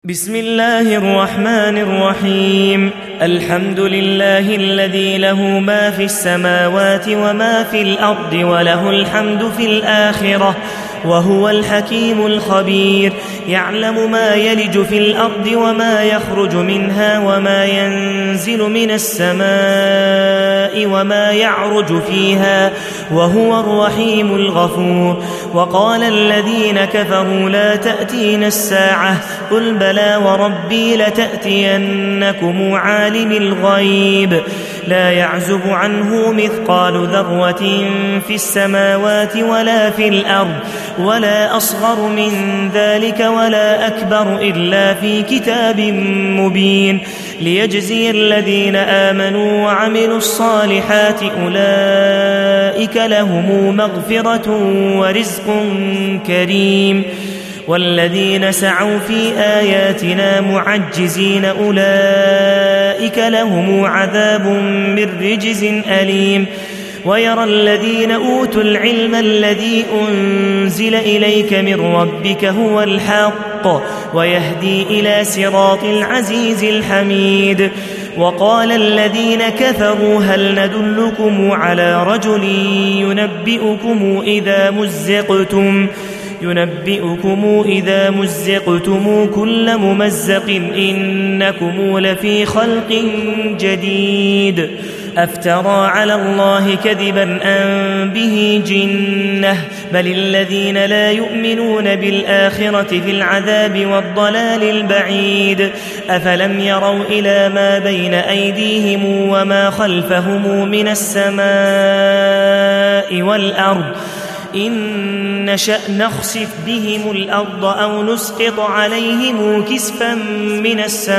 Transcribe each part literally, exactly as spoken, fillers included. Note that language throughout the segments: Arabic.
بسم الله الرحمن الرحيم. الحمد لله الذي له ما في السماوات وما في الأرض وله الحمد في الآخرة وهو الحكيم الخبير. يعلم ما يلج في الأرض وما يخرج منها وما ينزل من السماء وما يعرج فيها وهو الرحيم الغفور. وقال الذين كفروا لا تأتينا الساعة قل بلى وربي لتأتينكم عالم الغيب لا يعزب عنه مثقال ذرة في السماوات ولا في الأرض ولا أصغر من ذلك ولا أكبر إلا في كتاب مبين ليجزي الذين آمنوا وعملوا الصالحات أولئك لهم مغفرة ورزق كريم. والذين سعوا في آياتنا معجزين أولئك لهم عذاب من رجز أليم. ويرى الذين أوتوا العلم الذي أنزل إليك من ربك هو الحق ويهدي إلى صراط العزيز الحميد. وقال الذين كفروا هل ندلكم على رجل ينبئكم إذا مزقتم ينبئكم إذا مزقتم كل ممزق إنكم لفي خلق جديد. أفترى على الله كذبا أم به جنة بل الذين لا يؤمنون بالآخرة في العذاب والضلال البعيد. أفلم يروا إلى ما بين أيديهم وما خلفهم من السماء والأرض إن نشأ نخسف بهم الأرض أو نسقط عليهم كسفا من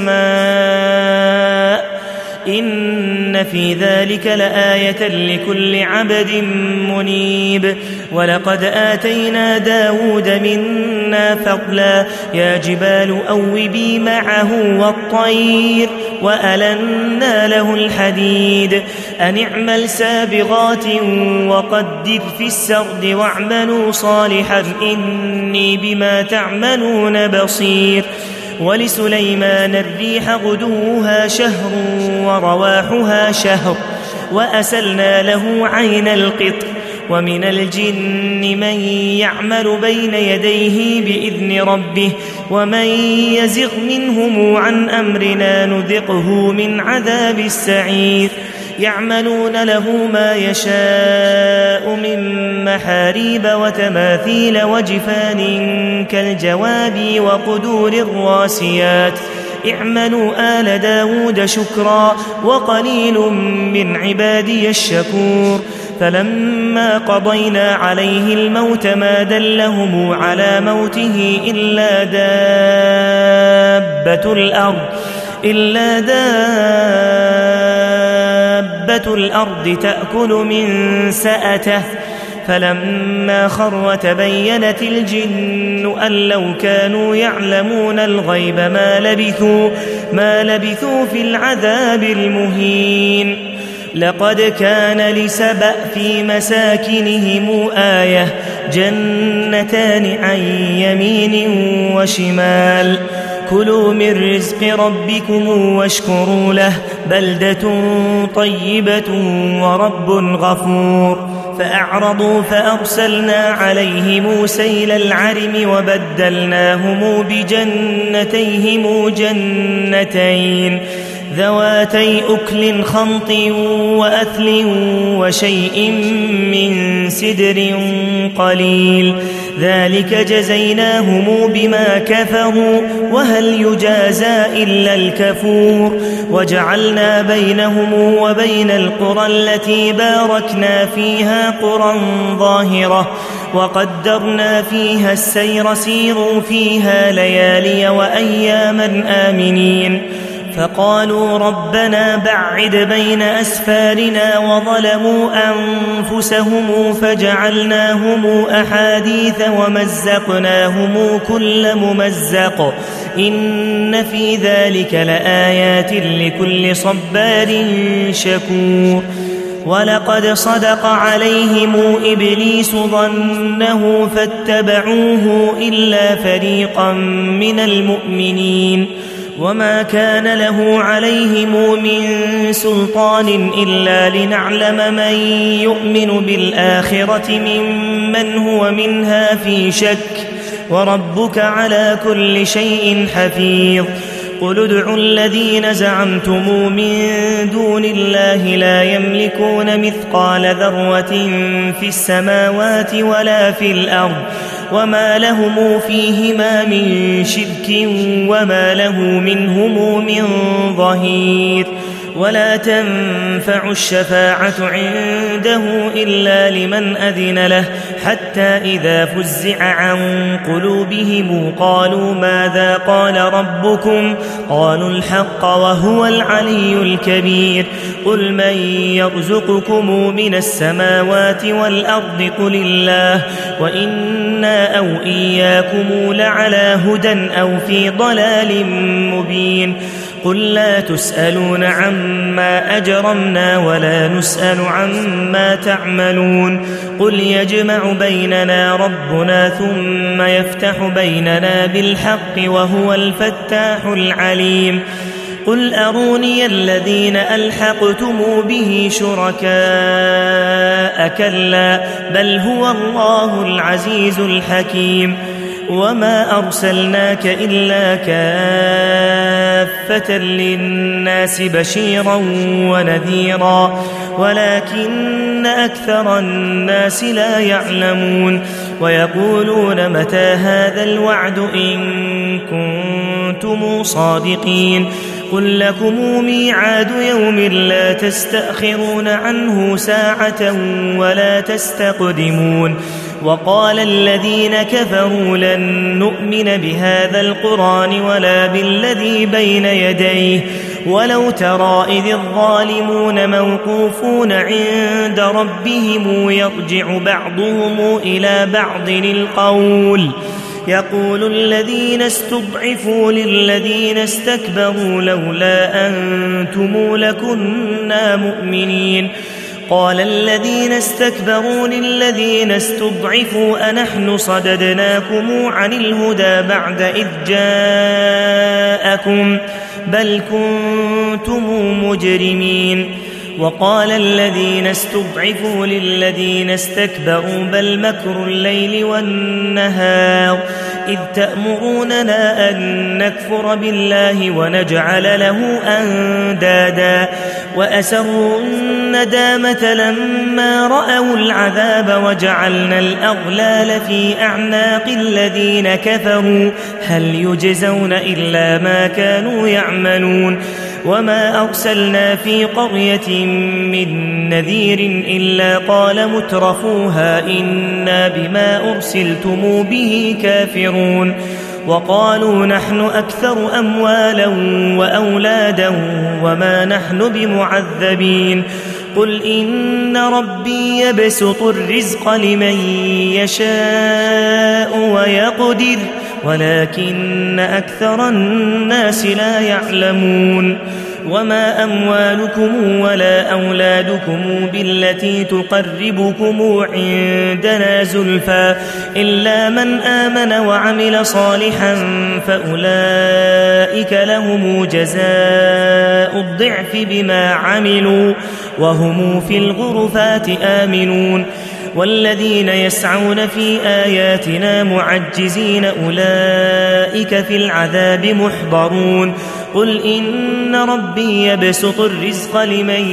السماء إن في ذلك لآية لكل عبد منيب. ولقد آتينا داود منا فضلا يا جبال أوبي معه والطير وألنا له الحديد أن اعمل سابغات وقدر في السرد واعملوا صالحا إني بما تعملون بصير. ولسليمان الريح غدوها شهر ورواحها شهر وأسلنا له عين القطر. ومن الجن من يعمل بين يديه بإذن ربه ومن يزغ منهم عن أمرنا نذقه من عذاب السعير. يعملون له ما يشاء من محاريب وتماثيل وجفان كالجواب وقدور الراسيات اعملوا آل داود شكرا وقليل من عبادي الشكور. فلما قضينا عليه الموت ما دلهم على موته إلا دابة الأرض إلا دابة الأرض تأكل من سأته فلما خر تبينت الجن أن لو كانوا يعلمون الغيب ما لبثوا ما لبثوا في العذاب المهين. لقد كان لسبأ في مساكنهم آية جنتان عن يمين وشمال كلوا من رزق ربكم واشكروا له بلدة طيبة ورب غفور. فأعرضوا فأرسلنا عليهم سيل العرم وبدلناهم بجنتيهم جنتين ذواتي أكل خمط وأثل وشيء من سدر قليل ذلك جزيناهم بما كفروا وهل يجازى إلا الكفور. وجعلنا بينهم وبين القرى التي باركنا فيها قرى ظاهرة وقدرنا فيها السير سيروا فيها ليالي وأياما آمنين. فقالوا ربنا بعد بين أسفارنا وظلموا أنفسهم فجعلناهم أحاديث ومزقناهم كل ممزق إن في ذلك لآيات لكل صبار شكور. ولقد صدق عليهم إبليس ظنه فاتبعوه إلا فريقا من المؤمنين وما كان له عليهم من سلطان إلا لنعلم من يؤمن بالآخرة ممن هو منها في شك وربك على كل شيء حفيظ قل ادعوا الذين زعمتم من دون الله لا يملكون مثقال ذرة في السماوات ولا في الأرض وما لهم فيهما من شرك وما له منهم من ظهير ولا تنفع الشفاعة عنده إلا لمن أذن له حتى إذا فزع عن قلوبهم قالوا ماذا قال ربكم قالوا الحق وهو العلي الكبير قل من يرزقكم من السماوات والأرض قل الله وإنا أو إياكم لعلى هدى أو في ضلال مبين قل لا تسألون عما أجرمنا ولا نسأل عما تعملون قل يجمع بيننا ربنا ثم يفتح بيننا بالحق وهو الفتاح العليم قل أروني الذين ألحقتم به شركاء كلا بل هو الله العزيز الحكيم وما أرسلناك إلا كافة للناس بشيرا ونذيرا ولكن أكثر الناس لا يعلمون ويقولون متى هذا الوعد إن كنتم صادقين قل لكم ميعاد يوم لا تستأخرون عنه ساعة ولا تستقدمون وقال الذين كفروا لن نؤمن بهذا القرآن ولا بالذي بين يديه ولو ترى إذ الظالمون موقوفون عند ربهم يرجع بعضهم إلى بعض القول يقول الذين استضعفوا للذين استكبروا لولا أنتم لكنا مؤمنين قال الذين استكبروا للذين استضعفوا أنحن صددناكم عن الهدى بعد إذ جاءكم بل كنتم مجرمين وقال الذين استضعفوا للذين استكبروا بل مكر الليل والنهار إذ تأمروننا أن نكفر بالله ونجعل له أندادا وأسروا الندامة لما رأوا العذاب وجعلنا الأغلال في أعناق الذين كفروا هل يجزون إلا ما كانوا يعملون وما أرسلنا في قرية من نذير إلا قال مترفوها إنا بما أرسلتم به كافرون وقالوا نحن أكثر أموالا وأولادا وما نحن بمعذبين قل إن ربي يبسط الرزق لمن يشاء ويقدر ولكن أكثر الناس لا يعلمون وما أموالكم ولا أولادكم بالتي تقربكم عندنا زلفى إلا من آمن وعمل صالحا فأولئك لهم جزاء الضعف بما عملوا وهم في الغرفات آمنون والذين يسعون في آياتنا معجزين أولئك في العذاب محضرون قل إن ربي يبسط الرزق لمن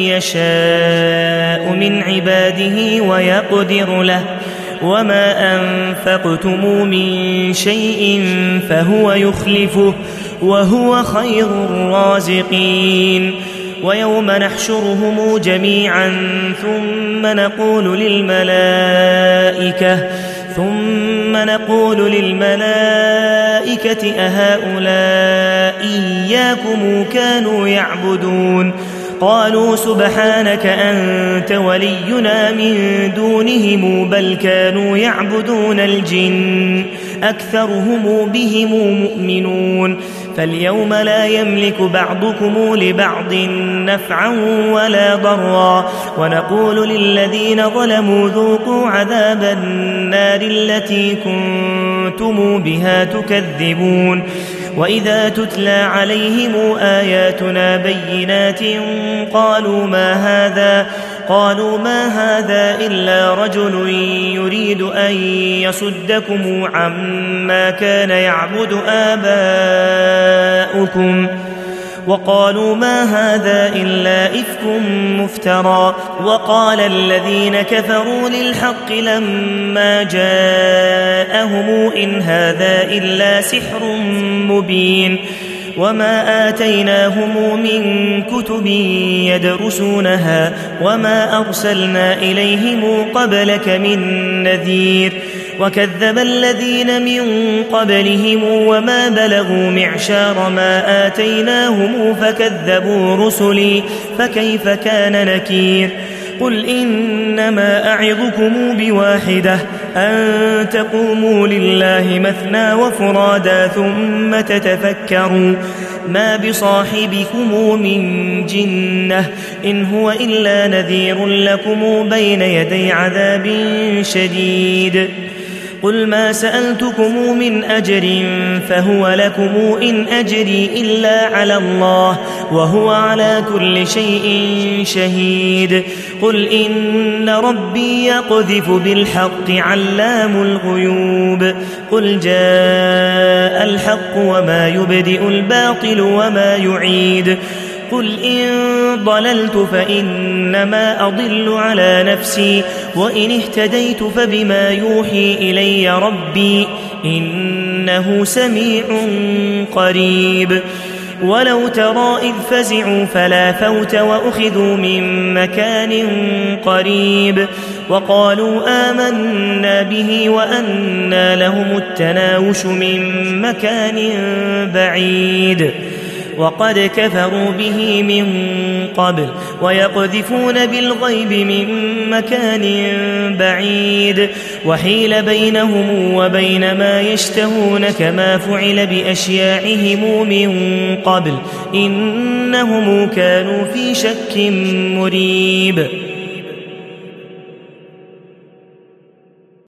يشاء من عباده ويقدر له وما أنفقتم من شيء فهو يخلفه وهو خير الرازقين ويوم نحشرهم جميعا ثم نقول للملائكة ثم نقول للملائكة أهؤلاء إياكم كانوا يعبدون قالوا سبحانك أنت ولينا من دونهم بل كانوا يعبدون الجن أكثرهم بهم مؤمنون فاليوم لا يملك بعضكم لبعض نفعا ولا ضرا ونقول للذين ظلموا ذوقوا عذاب النار التي كنتم بها تكذبون وإذا تتلى عليهم آياتنا بينات قالوا ما هذا قالوا ما هذا إلا رجل يريد أن يصدكم عما كان يعبد آباؤكم وقالوا ما هذا إلا إفك مفترى وقال الذين كفروا للحق لما جاءهم إن هذا إلا سحر مبين وما آتيناهم من كتب يدرسونها وما أرسلنا إليهم قبلك من نذير وكذب الذين من قبلهم وما بلغوا معشار ما آتيناهم فكذبوا رسلي فكيف كان نكير قل إنما أعظكم بواحدة أن تقوموا لله مثنى وفرادا ثم تتفكروا ما بصاحبكم من جنة إن هو إلا نذير لكم بين يدي عذاب شديد قل ما سألتكم من أجر فهو لكم إن أجري إلا على الله وهو على كل شيء شهيد قل إن ربي يقذف بالحق علام الغيوب قل جاء الحق وما يبدئ الباطل وما يعيد قل إن ضللت فإنما أضل على نفسي وإن اهتديت فبما يوحي إلي ربي إنه سميع قريب ولو ترى إذ فزعوا فلا فوت وأخذوا من مكان قريب وقالوا آمنا به وأنى لهم التناوش من مكان بعيد وقد كفروا به من قبل ويقذفون بالغيب من مكان بعيد وحيل بينهم وبين ما يشتهون كما فعل بأشياعهم من قبل إنهم كانوا في شك مريب